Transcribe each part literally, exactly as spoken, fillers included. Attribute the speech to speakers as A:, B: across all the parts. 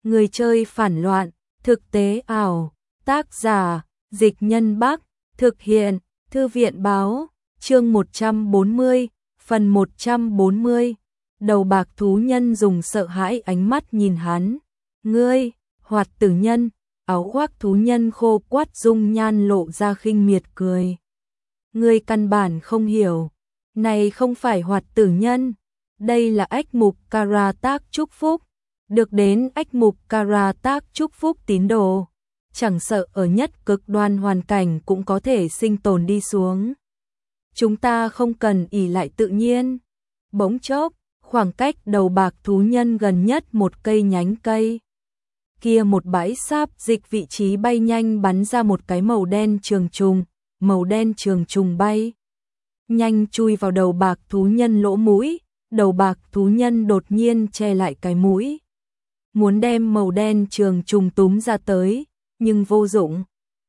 A: Người chơi phản loạn, thực tế ảo, tác giả, Dịch Nhân Bắc, thực hiện, Thư viện báo, chương một trăm bốn mươi, phần một trăm bốn mươi. Đầu bạc thú nhân dùng sợ hãi ánh mắt nhìn hắn. Ngươi, Hoạt Tử Nhân, áo khoác thú nhân khô quắt dung nhan lộ ra khinh miệt cười. Ngươi căn bản không hiểu, này không phải Hoạt Tử Nhân, đây là ách mục Kara tác chúc phúc. Được đến ách mục Kara tác chúc phúc tín đồ, chẳng sợ ở nhất cực đoan hoàn cảnh cũng có thể sinh tồn đi xuống. Chúng ta không cần ỷ lại tự nhiên. Bỗng chốc, khoảng cách đầu bạc thú nhân gần nhất một cây nhánh cây. Kia một bãi sáp dịch vị trí bay nhanh bắn ra một cái màu đen trường trùng, màu đen trường trùng bay. Nhanh chui vào đầu bạc thú nhân lỗ mũi, đầu bạc thú nhân đột nhiên che lại cái mũi. Muốn đem màu đen trường trùng túm ra tới, nhưng vô dụng.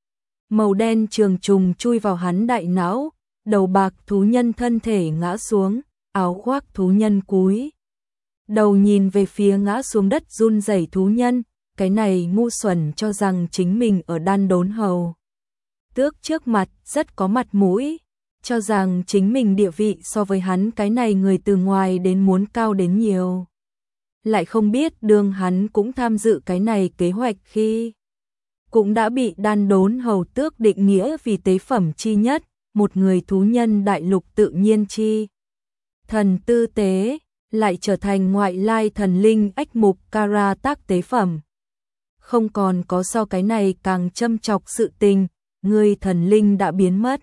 A: Màu đen trường trùng chui vào hắn đại não, đầu bạc thú nhân thân thể ngã xuống, áo khoác thú nhân cúi đầu nhìn về phía ngã xuống đất run rẩy thú nhân, cái này ngu xuẩn cho rằng chính mình ở đan đốn hầu tước trước mặt rất có mặt mũi, cho rằng chính mình địa vị so với hắn cái này người từ ngoài đến muốn cao đến nhiều. Lại không biết đương hắn cũng tham dự cái này kế hoạch khi cũng đã bị đan đốn hầu tước định nghĩa vì tế phẩm chi nhất, một người thú nhân đại lục tự nhiên chi thần tư tế, lại trở thành ngoại lai thần linh ách mục Kara tác tế phẩm. Không còn có so cái này càng châm chọc sự tình, người thần linh đã biến mất.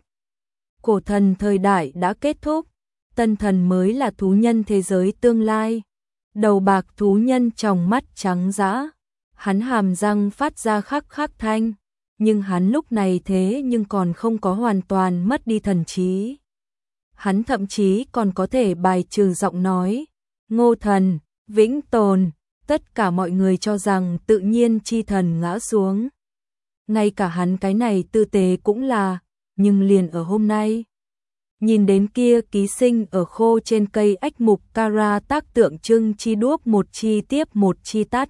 A: Cổ thần thời đại đã kết thúc, tân thần mới là thú nhân thế giới tương lai. Đầu bạc thú nhân tròng mắt trắng dã, hắn hàm răng phát ra khắc khắc thanh, nhưng hắn lúc này thế nhưng còn không có hoàn toàn mất đi thần trí. Hắn thậm chí còn có thể bài trừ giọng nói, Ngô thần, vĩnh tồn, tất cả mọi người cho rằng tự nhiên chi thần ngã xuống. Ngay cả hắn cái này tư tế cũng là, nhưng liền ở hôm nay. Nhìn đến kia ký sinh ở khô trên cây ách mục Kara tác tượng trưng chi đuốc một chi tiếp một chi tắt.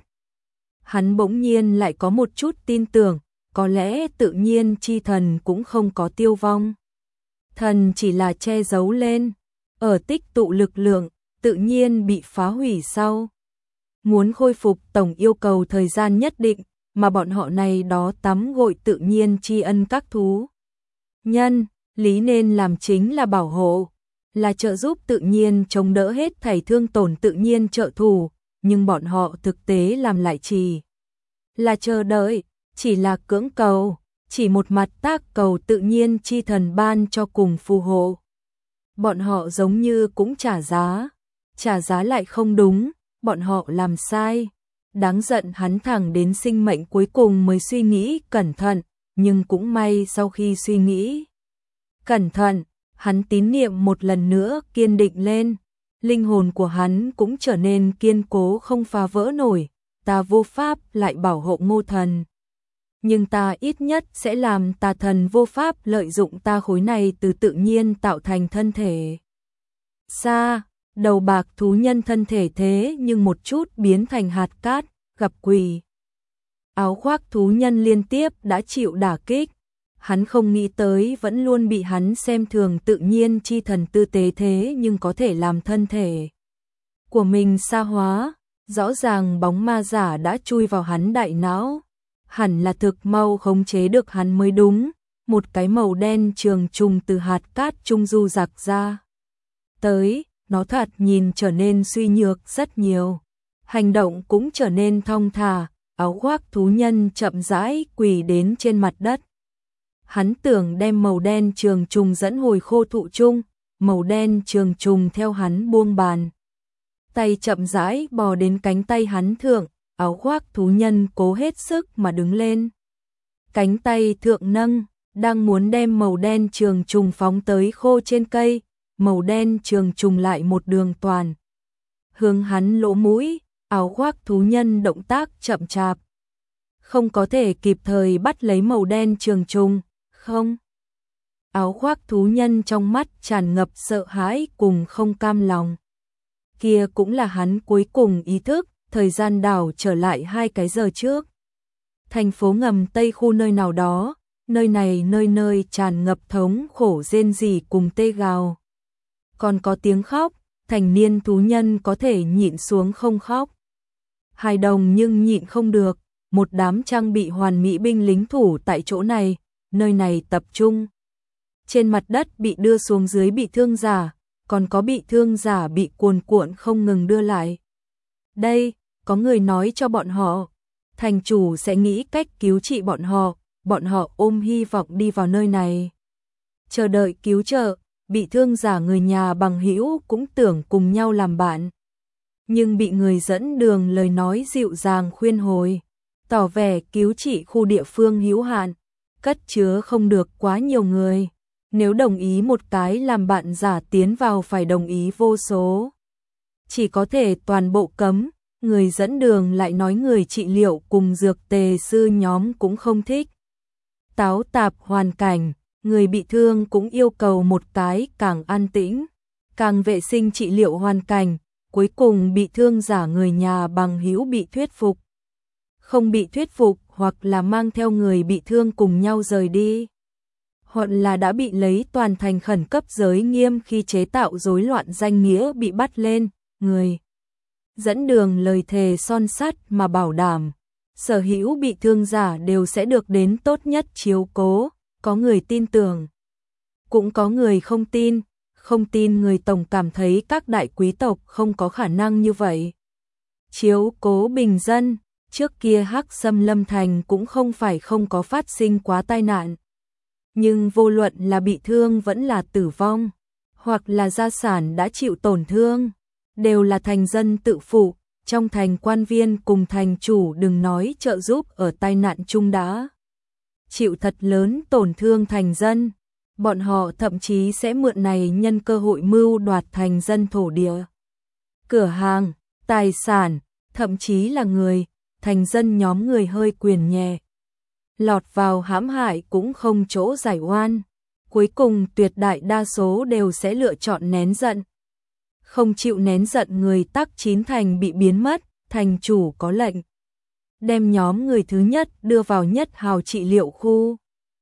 A: Hắn bỗng nhiên lại có một chút tin tưởng, có lẽ tự nhiên chi thần cũng không có tiêu vong. Thần chỉ là che giấu lên, ở tích tụ lực lượng, tự nhiên bị phá hủy sau. Muốn khôi phục tổng yêu cầu thời gian nhất định, mà bọn họ này đó tắm gội tự nhiên tri ân các thú nhân. Lý nên làm chính là bảo hộ, là trợ giúp tự nhiên chống đỡ hết thảy thương tổn tự nhiên trợ thủ, nhưng bọn họ thực tế làm lại chỉ là chờ đợi, chỉ là cưỡng cầu, chỉ một mặt tác cầu tự nhiên chi thần ban cho cùng phù hộ. Bọn họ giống như cũng trả giá, trả giá lại không đúng, bọn họ làm sai. Đáng giận hắn thẳng đến sinh mệnh cuối cùng mới suy nghĩ cẩn thận, nhưng cũng may sau khi suy nghĩ cẩn thận, hắn tín niệm một lần nữa kiên định lên, linh hồn của hắn cũng trở nên kiên cố không phá vỡ nổi, ta vô pháp lại bảo hộ Ngô thần. Nhưng ta ít nhất sẽ làm tà thần vô pháp lợi dụng ta khối này từ tự nhiên tạo thành thân thể. Xa, đầu bạc thú nhân thân thể thế nhưng một chút biến thành hạt cát, gặp quỷ. Áo khoác thú nhân liên tiếp đã chịu đả kích. Hắn không nghĩ tới vẫn luôn bị hắn xem thường tự nhiên chi thần tư tế thế nhưng có thể làm thân thể của mình sa hóa, rõ ràng bóng ma giả đã chui vào hắn đại não, hẳn là thực mau khống chế được hắn mới đúng, một cái màu đen trường trùng từ hạt cát trung du giặc ra. Tới, nó thật nhìn trở nên suy nhược rất nhiều, hành động cũng trở nên thong thả, áo khoác thú nhân chậm rãi quỳ đến trên mặt đất. Hắn tưởng đem màu đen trường trùng dẫn hồi khô thụ chung, màu đen trường trùng theo hắn buông bàn. Tay chậm rãi bò đến cánh tay hắn thượng, áo khoác thú nhân cố hết sức mà đứng lên. Cánh tay thượng nâng, đang muốn đem màu đen trường trùng phóng tới khô trên cây, màu đen trường trùng lại một đường toàn. Hướng hắn lỗ mũi, áo khoác thú nhân động tác chậm chạp. Không có thể kịp thời bắt lấy màu đen trường trùng. Không. Áo khoác thú nhân trong mắt tràn ngập sợ hãi cùng không cam lòng. Kia cũng là hắn cuối cùng ý thức, thời gian đảo trở lại hai cái giờ trước. Thành phố ngầm Tây khu nơi nào đó, nơi này nơi nơi tràn ngập thống khổ rên rỉ cùng tê gào. Còn có tiếng khóc, thành niên thú nhân có thể nhịn xuống không khóc. Hài đồng nhưng nhịn không được, một đám trang bị hoàn mỹ binh lính thủ tại chỗ này, nơi này tập trung. Trên mặt đất bị đưa xuống dưới bị thương giả, còn có bị thương giả bị cuồn cuộn không ngừng đưa lại. Đây, có người nói cho bọn họ, thành chủ sẽ nghĩ cách cứu trị bọn họ, bọn họ ôm hy vọng đi vào nơi này. Chờ đợi cứu trợ, bị thương giả người nhà bằng hữu cũng tưởng cùng nhau làm bạn. Nhưng bị người dẫn đường lời nói dịu dàng khuyên hồi, tỏ vẻ cứu trị khu địa phương hữu hạn, cất chứa không được quá nhiều người. Nếu đồng ý một cái làm bạn giả tiến vào phải đồng ý vô số. Chỉ có thể toàn bộ cấm, người dẫn đường lại nói người trị liệu cùng dược tề sư nhóm cũng không thích. Táo tạp hoàn cảnh, người bị thương cũng yêu cầu một cái càng an tĩnh, càng vệ sinh trị liệu hoàn cảnh, cuối cùng bị thương giả người nhà bằng hữu bị thuyết phục. Không bị thuyết phục hoặc là mang theo người bị thương cùng nhau rời đi. Hoặc là đã bị lấy toàn thành khẩn cấp giới nghiêm khi chế tạo rối loạn danh nghĩa bị bắt lên, người dẫn đường lời thề son sắt mà bảo đảm, sở hữu bị thương giả đều sẽ được đến tốt nhất chiếu cố, có người tin tưởng. Cũng có người không tin, không tin người tổng cảm thấy các đại quý tộc không có khả năng như vậy. Chiếu cố bình dân, trước kia Hắc Xâm Lâm Thành cũng không phải không có phát sinh quá tai nạn. Nhưng vô luận là bị thương vẫn là tử vong, hoặc là gia sản đã chịu tổn thương, đều là thành dân tự phụ, trong thành quan viên cùng thành chủ đừng nói trợ giúp ở tai nạn chung đã. Chịu thật lớn tổn thương thành dân, bọn họ thậm chí sẽ mượn này nhân cơ hội mưu đoạt thành dân thổ địa. Cửa hàng, tài sản, thậm chí là người, thành dân nhóm người hơi quyền nhẹ. Lọt vào hãm hại cũng không chỗ giải oan, cuối cùng tuyệt đại đa số đều sẽ lựa chọn nén giận. Không chịu nén giận người tắc chín thành bị biến mất, thành chủ có lệnh. Đem nhóm người thứ nhất đưa vào nhất hào trị liệu khu.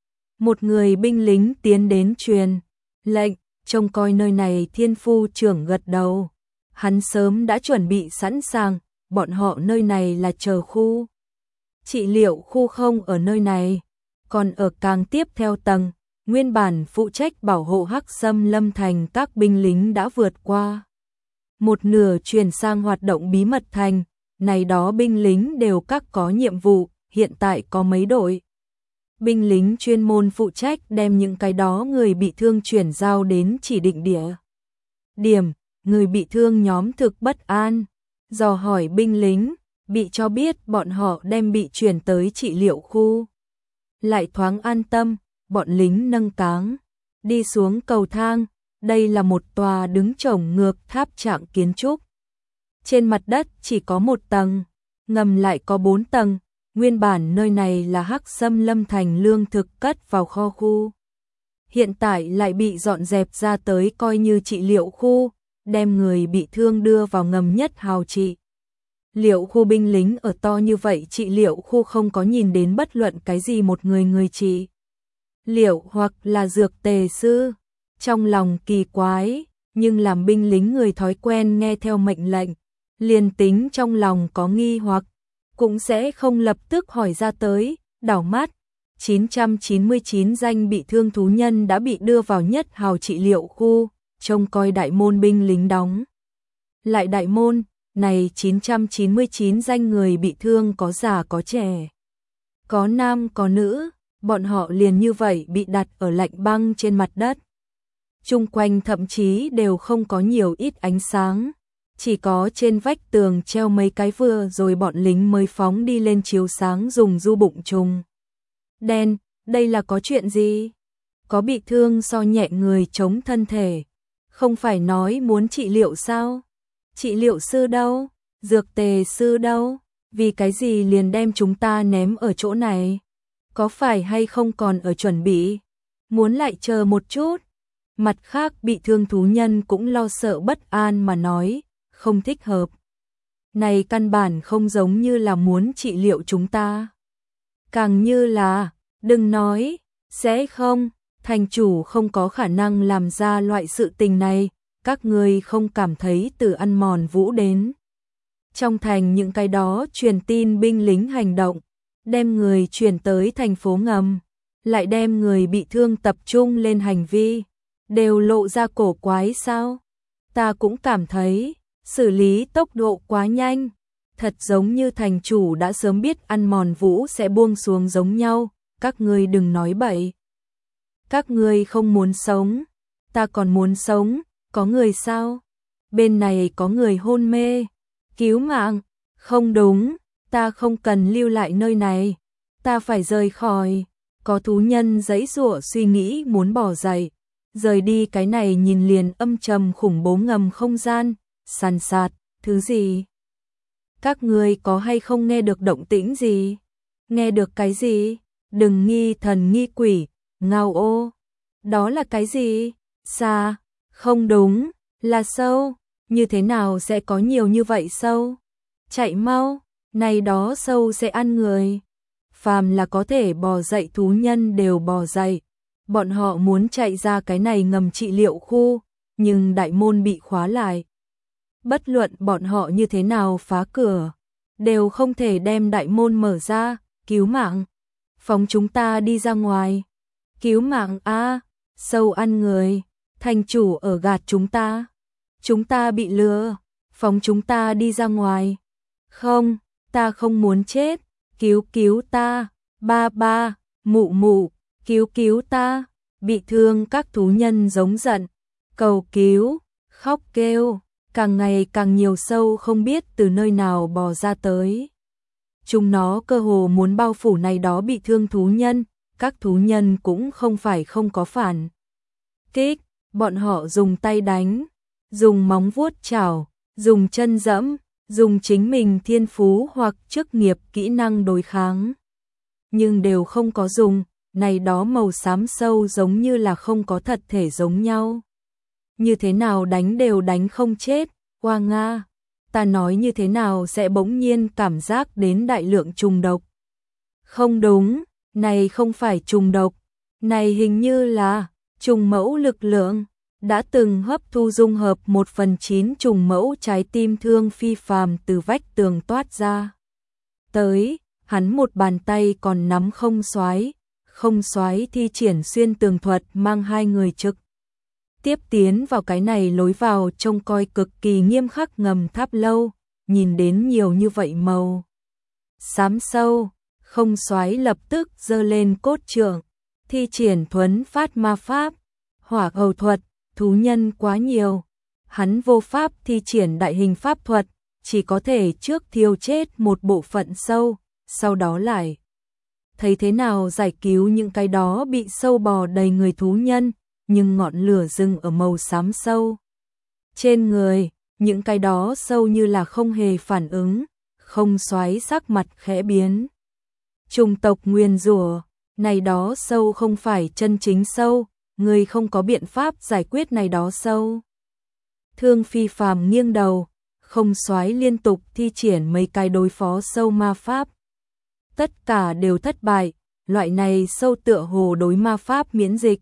A: Một người binh lính tiến đến truyền lệnh, trông coi nơi này thiên phu trưởng gật đầu. Hắn sớm đã chuẩn bị sẵn sàng, bọn họ nơi này là chờ khu. Trị liệu khu không ở nơi này, còn ở càng tiếp theo tầng, nguyên bản phụ trách bảo hộ Hắc Xâm Lâm Thành các binh lính đã vượt qua. Một nửa chuyển sang hoạt động bí mật thành, này đó binh lính đều các có nhiệm vụ, hiện tại có mấy đội. Binh lính chuyên môn phụ trách đem những cái đó người bị thương chuyển giao đến chỉ định địa. Điểm, người bị thương nhóm thực bất an, dò hỏi binh lính, bị cho biết bọn họ đem bị chuyển tới trị liệu khu. Lại thoáng an tâm, bọn lính nâng cáng, đi xuống cầu thang, đây là một tòa đứng chổng ngược tháp trạng kiến trúc. Trên mặt đất chỉ có một tầng, ngầm lại có bốn tầng, nguyên bản nơi này là Hắc Xâm Lâm Thành lương thực cất vào kho khu. Hiện tại lại bị dọn dẹp ra tới coi như trị liệu khu, đem người bị thương đưa vào ngầm nhất hào trị. Liệu khu binh lính ở to như vậy trị liệu khu không có nhìn đến bất luận cái gì một người người trị liệu hoặc là dược tề sư. Trong lòng kỳ quái, nhưng làm binh lính người thói quen nghe theo mệnh lệnh, liền tính trong lòng có nghi hoặc, cũng sẽ không lập tức hỏi ra tới, đảo mắt. chín trăm chín mươi chín danh bị thương thú nhân đã bị đưa vào nhất hào trị liệu khu, trông coi đại môn binh lính đóng. Lại đại môn, này chín trăm chín mươi chín danh người bị thương có già có trẻ, có nam có nữ, bọn họ liền như vậy bị đặt ở lạnh băng trên mặt đất. Chung quanh thậm chí đều không có nhiều ít ánh sáng, chỉ có trên vách tường treo mấy cái vừa rồi bọn lính mới phóng đi lên chiếu sáng dùng du bụng trùng. Đen, đây là có chuyện gì? Có bị thương so nhẹ người chống thân thể, không phải nói muốn trị liệu sao? Trị liệu sư đâu? Dược tề sư đâu? Vì cái gì liền đem chúng ta ném ở chỗ này? Có phải hay không còn ở chuẩn bị? Muốn lại chờ một chút? Mặt khác bị thương thú nhân cũng lo sợ bất an mà nói, không thích hợp. Này căn bản không giống như là muốn trị liệu chúng ta. Càng như là, đừng nói, sẽ không, thành chủ không có khả năng làm ra loại sự tình này, các ngươi không cảm thấy từ ăn mòn vũ đến. Trong thành những cái đó truyền tin binh lính hành động, đem người chuyển tới thành phố ngầm, lại đem người bị thương tập trung lên hành vi, đều lộ ra cổ quái sao? Ta cũng cảm thấy, xử lý tốc độ quá nhanh, thật giống như thành chủ đã sớm biết ăn mòn vũ sẽ buông xuống giống nhau, các ngươi đừng nói bậy. Các ngươi không muốn sống, ta còn muốn sống, có người sao? Bên này có người hôn mê, cứu mạng, không đúng, ta không cần lưu lại nơi này, ta phải rời khỏi. Có thú nhân giãy giụa suy nghĩ muốn bỏ dậy, rời đi cái này nhìn liền âm trầm khủng bố ngầm không gian, sàn sạt, thứ gì? Các ngươi có hay không nghe được động tĩnh gì? Nghe được cái gì? Đừng nghi thần nghi quỷ, ngao ô. Đó là cái gì? Xa, không đúng, là sâu, như thế nào sẽ có nhiều như vậy sâu? Chạy mau, này đó sâu sẽ ăn người. Phàm là có thể bò dậy thú nhân đều bò dậy. Bọn họ muốn chạy ra cái này ngầm trị liệu khu, nhưng đại môn bị khóa lại. Bất luận bọn họ như thế nào phá cửa, đều không thể đem đại môn mở ra, cứu mạng. Phóng chúng ta đi ra ngoài. Cứu mạng a, sâu ăn người, thành chủ ở gạt chúng ta. Chúng ta bị lừa, phóng chúng ta đi ra ngoài. Không, ta không muốn chết, cứu cứu ta, ba ba, mụ mụ, cứu cứu ta. Bị thương các thú nhân giống giận, cầu cứu, khóc kêu, càng ngày càng nhiều sâu không biết từ nơi nào bò ra tới. Chúng nó cơ hồ muốn bao phủ này đó bị thương thú nhân, các thú nhân cũng không phải không có phản kích, bọn họ dùng tay đánh, dùng móng vuốt chảo, dùng chân dẫm, dùng chính mình thiên phú hoặc chức nghiệp kỹ năng đối kháng. Nhưng đều không có dùng, này đó màu xám sâu giống như là không có thật thể giống nhau. Như thế nào đánh đều đánh không chết, qua Nga. Ta nói như thế nào sẽ bỗng nhiên cảm giác đến đại lượng trùng độc. Không đúng, này không phải trùng độc, này hình như là trùng mẫu lực lượng. Đã từng hấp thu dung hợp một phần chín trùng mẫu trái tim thương phi phàm từ vách tường toát ra. Tới, hắn một bàn tay còn nắm không xoái, không xoái thi triển xuyên tường thuật mang hai người trực. Tiếp tiến vào cái này lối vào trông coi cực kỳ nghiêm khắc ngầm tháp lâu, nhìn đến nhiều như vậy màu xám sâu, không xoái lập tức giơ lên cốt trượng, thi triển thuấn phát ma pháp, hỏa hầu thuật. Thú nhân quá nhiều, hắn vô pháp thi triển đại hình pháp thuật, chỉ có thể trước thiêu chết một bộ phận sâu, sau đó lại thấy thế nào giải cứu những cái đó bị sâu bò đầy người thú nhân, nhưng ngọn lửa dừng ở màu xám sâu. Trên người, những cái đó sâu như là không hề phản ứng, không xoáy sắc mặt khẽ biến. Trùng tộc nguyền rủa, này đó sâu không phải chân chính sâu. Người không có biện pháp giải quyết này đó sâu. Thương phi phàm nghiêng đầu, không xoái liên tục thi triển mấy cái đối phó sâu ma pháp. Tất cả đều thất bại, loại này sâu tựa hồ đối ma pháp miễn dịch.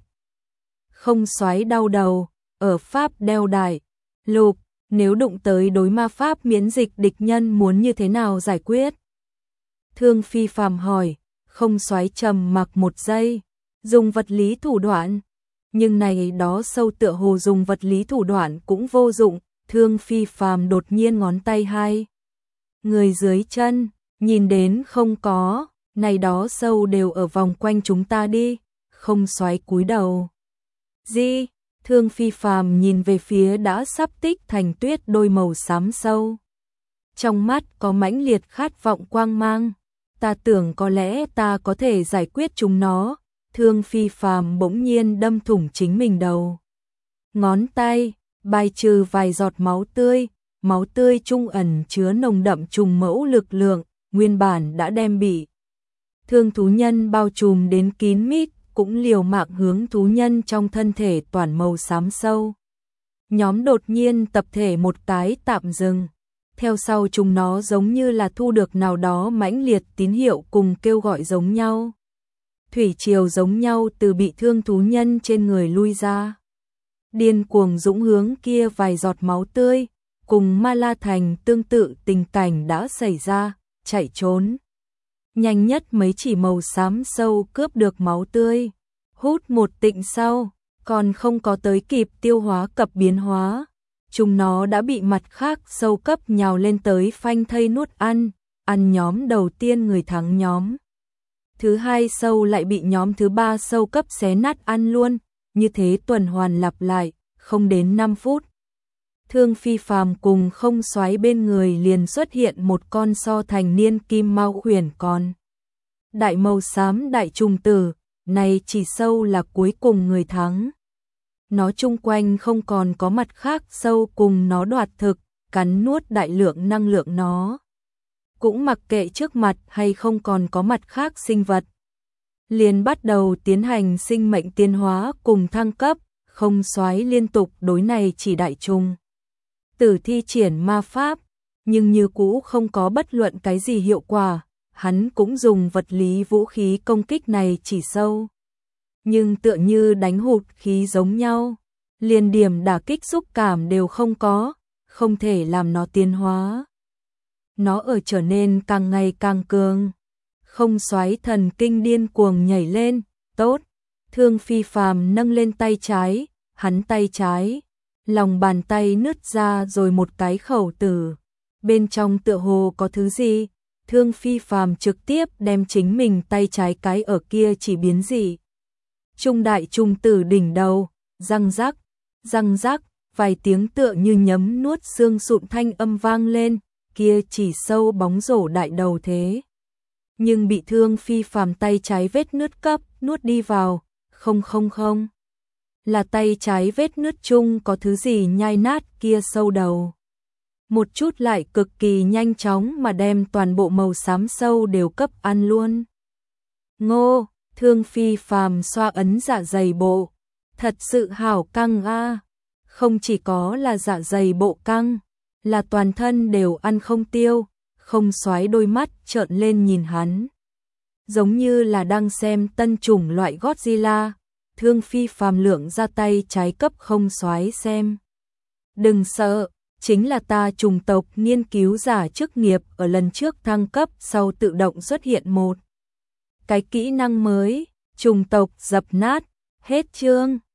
A: Không xoái đau đầu, ở pháp đeo đại, lục, nếu đụng tới đối ma pháp miễn dịch địch nhân muốn như thế nào giải quyết? Thương phi phàm hỏi, không xoái trầm mặc một giây, dùng vật lý thủ đoạn. Nhưng này đó sâu tựa hồ dùng vật lý thủ đoạn cũng vô dụng, thương phi phàm đột nhiên ngón tay hai. Người dưới chân, nhìn đến không có, này đó sâu đều ở vòng quanh chúng ta đi, không xoáy cúi đầu. Gì? Thương phi phàm nhìn về phía đã sắp tích thành tuyết đôi màu xám sâu. Trong mắt có mãnh liệt khát vọng quang mang, ta tưởng có lẽ ta có thể giải quyết chúng nó. Thương phi phàm bỗng nhiên đâm thủng chính mình đầu. Ngón tay, bài trừ vài giọt máu tươi, máu tươi trung ẩn chứa nồng đậm trùng mẫu lực lượng, nguyên bản đã đem bị. Thương thú nhân bao trùm đến kín mít, cũng liều mạng hướng thú nhân trong thân thể toàn màu xám sâu. Nhóm đột nhiên tập thể một cái tạm dừng, theo sau chúng nó giống như là thu được nào đó mãnh liệt tín hiệu cùng kêu gọi giống nhau. Thủy triều giống nhau từ bị thương thú nhân trên người lui ra. Điên cuồng dũng hướng kia vài giọt máu tươi, cùng Ma La Thành tương tự tình cảnh đã xảy ra, chạy trốn. Nhanh nhất mấy chỉ màu xám sâu cướp được máu tươi, hút một tịnh sau, còn không có tới kịp tiêu hóa cập biến hóa. Chúng nó đã bị mặt khác sâu cấp nhào lên tới phanh thây nuốt ăn, ăn nhóm đầu tiên người thắng nhóm. Thứ hai sâu lại bị nhóm thứ ba sâu cấp xé nát ăn luôn, như thế tuần hoàn lặp lại, không đến năm phút. Thương Phi Phàm cùng Không Soái bên người liền xuất hiện một con so thành niên kim mao khuyển con. Đại màu xám đại trùng tử, này chỉ sâu là cuối cùng người thắng. Nó chung quanh không còn có mặt khác sâu cùng nó đoạt thực, cắn nuốt đại lượng năng lượng nó. Cũng mặc kệ trước mặt hay không còn có mặt khác sinh vật. Liền bắt đầu tiến hành sinh mệnh tiến hóa cùng thăng cấp, Không Soái liên tục đối này chỉ đại trùng tử thi triển ma pháp, nhưng như cũ không có bất luận cái gì hiệu quả, hắn cũng dùng vật lý vũ khí công kích này chỉ sâu. Nhưng tựa như đánh hụt khí giống nhau, liền điểm đả kích xúc cảm đều không có, không thể làm nó tiến hóa. Nó ở trở nên càng ngày càng cường. Không Soái thần kinh điên cuồng nhảy lên, tốt. Thương Phi Phàm nâng lên tay trái, hắn tay trái, lòng bàn tay nứt ra rồi một cái khẩu tử. Bên trong tựa hồ có thứ gì, Thương Phi Phàm trực tiếp đem chính mình tay trái cái ở kia chỉ biến dị. Trung đại trung tử đỉnh đầu, răng rắc, răng rắc, vài tiếng tựa như nhấm nuốt xương sụn thanh âm vang lên, kia chỉ sâu bóng rổ đại đầu thế. Nhưng bị Thương Phi Phàm tay trái vết nứt cấp, nuốt đi vào, không không không. Là tay trái vết nứt chung có thứ gì nhai nát kia sâu đầu. Một chút lại cực kỳ nhanh chóng mà đem toàn bộ màu xám sâu đều cấp ăn luôn. Ngô, Thương Phi Phàm xoa ấn dạ dày bộ. Thật sự hảo căng a, không chỉ có là dạ dày bộ căng, là toàn thân đều ăn không tiêu. Không Soái đôi mắt trợn lên nhìn hắn, giống như là đang xem tân chủng loại Godzilla. Thương Phi Phàm lượng ra tay trái cấp Không Soái xem. Đừng sợ, chính là ta chủng tộc nghiên cứu giả chức nghiệp ở lần trước thăng cấp sau tự động xuất hiện một cái kỹ năng mới, chủng tộc dập nát. Hết chương.